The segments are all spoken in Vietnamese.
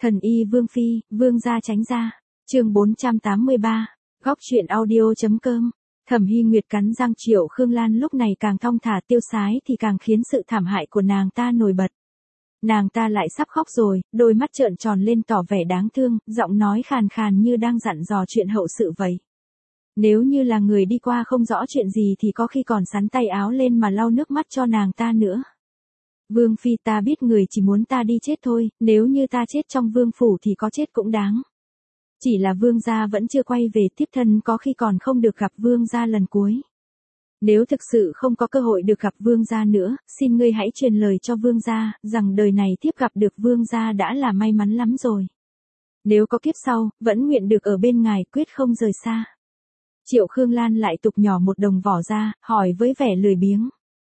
Thần y Vương Phi, Vương gia tránh ra. Chương 483. Góc truyện audio.com. Thẩm Hy Nguyệt cắn răng. Triệu Khương Lan lúc này càng thong thả tiêu sái thì càng khiến sự thảm hại của nàng ta nổi bật. Nàng ta lại sắp khóc rồi, đôi mắt trợn tròn lên tỏ vẻ đáng thương, giọng nói khàn khàn như đang dặn dò chuyện hậu sự vậy. Nếu như là người đi qua không rõ chuyện gì thì có khi còn sắn tay áo lên mà lau nước mắt cho nàng ta nữa. Vương Phi, ta biết người chỉ muốn ta đi chết thôi, nếu như ta chết trong vương phủ thì có chết cũng đáng. Chỉ là vương gia vẫn chưa quay về, thiếp thân có khi còn không được gặp vương gia lần cuối. Nếu thực sự không có cơ hội được gặp vương gia nữa, xin ngươi hãy truyền lời cho vương gia, rằng đời này thiếp gặp được vương gia đã là may mắn lắm rồi. Nếu có kiếp sau, vẫn nguyện được ở bên ngài, quyết không rời xa. Triệu Khương Lan lại tục nhỏ một đồng vỏ ra, hỏi với vẻ lười biếng.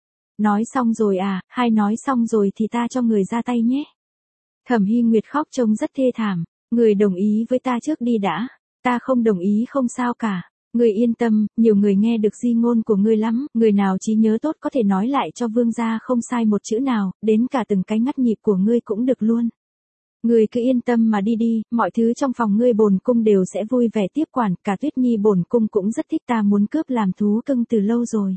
Nói xong rồi à, hay nói xong rồi thì ta cho người ra tay nhé. Thẩm Hy Nguyệt khóc trông rất thê thảm. Người đồng ý với ta trước đi đã. Ta không đồng ý không sao cả. Người yên tâm, nhiều người nghe được di ngôn của ngươi lắm. Người nào trí nhớ tốt có thể nói lại cho vương gia không sai một chữ nào, đến cả từng cái ngắt nhịp của ngươi cũng được luôn. Ngươi cứ yên tâm mà đi đi, mọi thứ trong phòng ngươi bổn cung đều sẽ vui vẻ tiếp quản, cả Tuyết Nhi bổn cung cũng rất thích, ta muốn cướp làm thú cưng từ lâu rồi.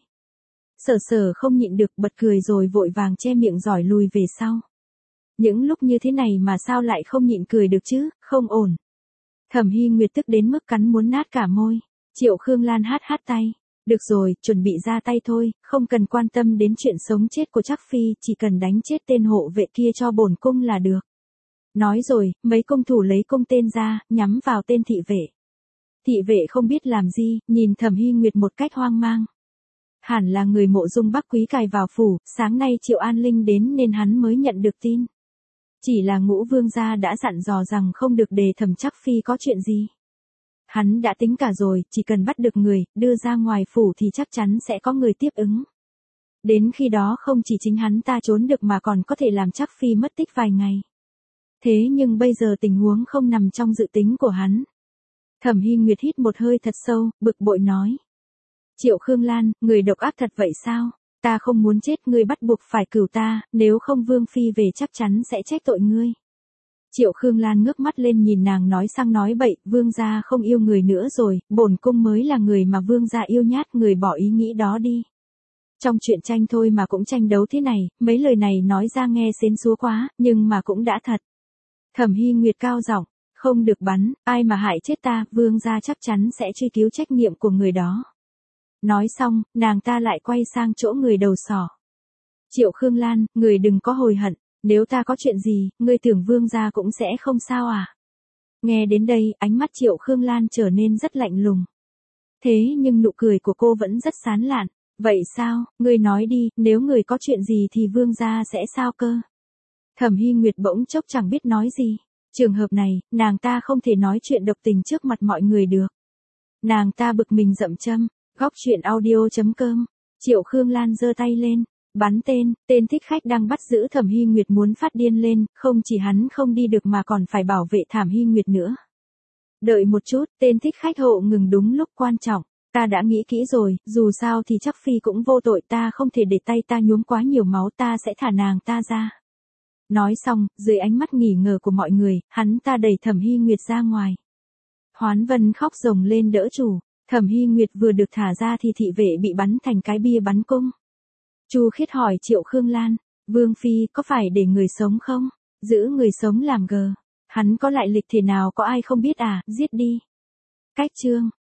Sở Sở không nhịn được bật cười rồi vội vàng che miệng giỏi lùi về sau. Những lúc như thế này mà sao lại không nhịn cười được chứ, không ổn. Thẩm Hy Nguyệt tức đến mức cắn muốn nát cả môi. Triệu Khương Lan hát tay. Được rồi, chuẩn bị ra tay thôi, không cần quan tâm đến chuyện sống chết của Trác Phi, chỉ cần đánh chết tên hộ vệ kia cho bổn cung là được. Nói rồi, mấy công thủ lấy cung tên ra, nhắm vào tên thị vệ. Thị vệ không biết làm gì, nhìn Thẩm Hy Nguyệt một cách hoang mang. Hẳn là người Mộ Dung Bắc Quý cài vào phủ, sáng nay Triệu An Linh đến nên hắn mới nhận được tin. Chỉ là Ngũ vương gia đã dặn dò rằng không được để Thẩm Trác Phi có chuyện gì. Hắn đã tính cả rồi, chỉ cần bắt được người, đưa ra ngoài phủ thì chắc chắn sẽ có người tiếp ứng. Đến khi đó không chỉ chính hắn ta trốn được mà còn có thể làm Trác Phi mất tích vài ngày. Thế nhưng bây giờ tình huống không nằm trong dự tính của hắn. Thẩm Hy Nguyệt hít một hơi thật sâu, bực bội nói. Triệu Khương Lan, người độc ác thật vậy sao? Ta không muốn chết, ngươi bắt buộc phải cửu ta, nếu không Vương Phi về chắc chắn sẽ trách tội ngươi. Triệu Khương Lan ngước mắt lên nhìn nàng nói sang nói bậy, vương gia không yêu người nữa rồi, bổn cung mới là người mà vương gia yêu nhát, người bỏ ý nghĩ đó đi. Trong chuyện tranh thôi mà cũng tranh đấu thế này, mấy lời này nói ra nghe xến xúa quá, nhưng mà cũng đã thật. Thẩm Hy Nguyệt cao giọng, không được bắn, ai mà hại chết ta, vương gia chắc chắn sẽ truy cứu trách nhiệm của người đó. Nói xong, nàng ta lại quay sang chỗ người đầu sỏ. Triệu Khương Lan, người đừng có hối hận, nếu ta có chuyện gì, ngươi tưởng vương gia cũng sẽ không sao à? Nghe đến đây, ánh mắt Triệu Khương Lan trở nên rất lạnh lùng. Thế nhưng nụ cười của cô vẫn rất sán lạn. Vậy sao, ngươi nói đi, nếu người có chuyện gì thì vương gia sẽ sao cơ? Thẩm Hy Nguyệt bỗng chốc chẳng biết nói gì. Trường hợp này, nàng ta không thể nói chuyện độc tình trước mặt mọi người được. Nàng ta bực mình dậm châm. Góc truyện audio.com. Triệu Khương Lan giơ tay lên. Bắn tên thích khách đang bắt giữ Thẩm Hy Nguyệt muốn phát điên lên, không chỉ hắn không đi được mà còn phải bảo vệ Thẩm Hy Nguyệt nữa. Đợi một chút, tên thích khách hộ ngừng đúng lúc quan trọng. Ta đã nghĩ kỹ rồi, dù sao thì Trác Phi cũng vô tội, ta không thể để tay ta nhuốm quá nhiều máu, ta sẽ thả nàng ta ra. Nói xong, dưới ánh mắt nghỉ ngờ của mọi người, hắn ta đẩy Thẩm Hy Nguyệt ra ngoài. Hoán Vân khóc rồng lên đỡ chủ. Thẩm Hy Nguyệt vừa được thả ra thì thị vệ bị bắn thành cái bia bắn cung. Chu Khiết hỏi Triệu Khương Lan, Vương Phi có phải để người sống không? Giữ người sống làm gờ. Hắn có lại lịch thế nào có ai không biết à, giết đi. Cách chương.